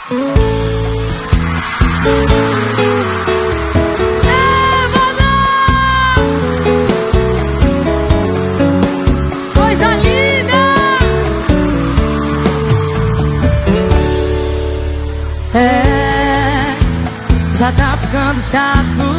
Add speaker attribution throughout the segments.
Speaker 1: Coisa linda! Já tá ficando chato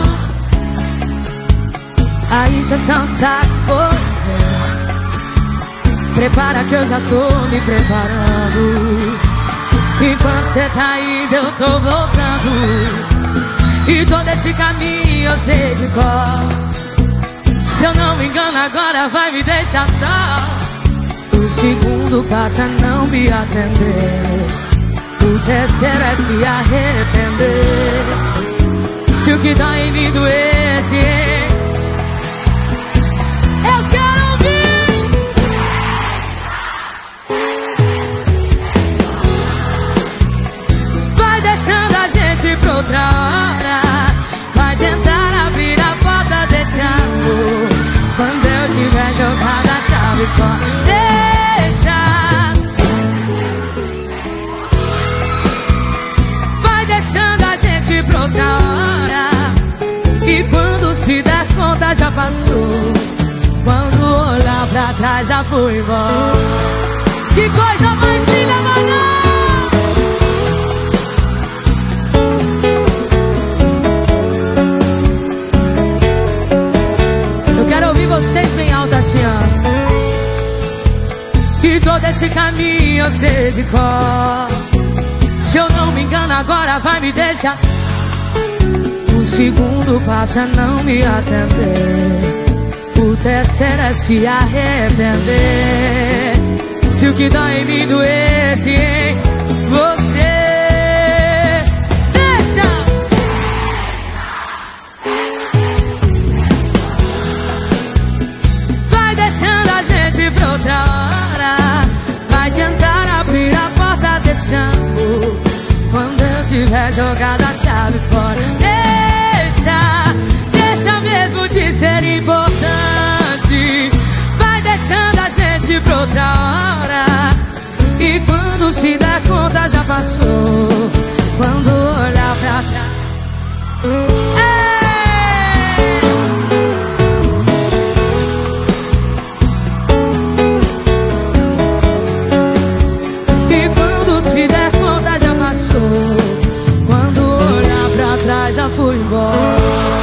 Speaker 1: a injeção de saco, pois é. Prepara que eu já tô me preparando. Enquanto cê tá indo eu tô voltando. E todo esse caminho eu sei de cor. Se eu não me engano agora vai me deixar só. O segundo passa a não me atender. O terceiro é se arrepender. Se o que dói em mim doesse, eu quero ouvir. Vai deixando a gente pra outra hora. Vai tentar abrir a porta desse amor. Quando eu tiver jogado a chave fora. Pra outra hora. E quando se der conta já passou. Quando olhar pra trás já foi embora. Que coisa mais linda, mano! Eu quero ouvir vocês bem alto assim, ó. E todo esse caminho eu sei de cor. Se eu não me engano agora vai me deixar. O segundo passa a não me atender. O terceiro é se arrepender. Se o que dói em mim doesse em você, deixa. Vai deixando a gente pra outra hora. Vai tentar abrir a porta desse amor. Quando eu tiver jogado a chave fora. Deixa mesmo de ser importante. Vai deixando a gente pra outra hora. E quando se der conta já passou. Quando olhar pra trás, e quando se der conta já passou. Quando olhar pra trás já fui embora.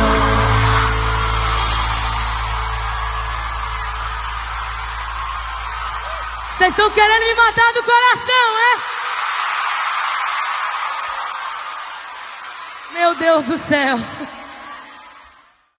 Speaker 1: Vocês estão querendo me matar do coração, é? Meu Deus do céu.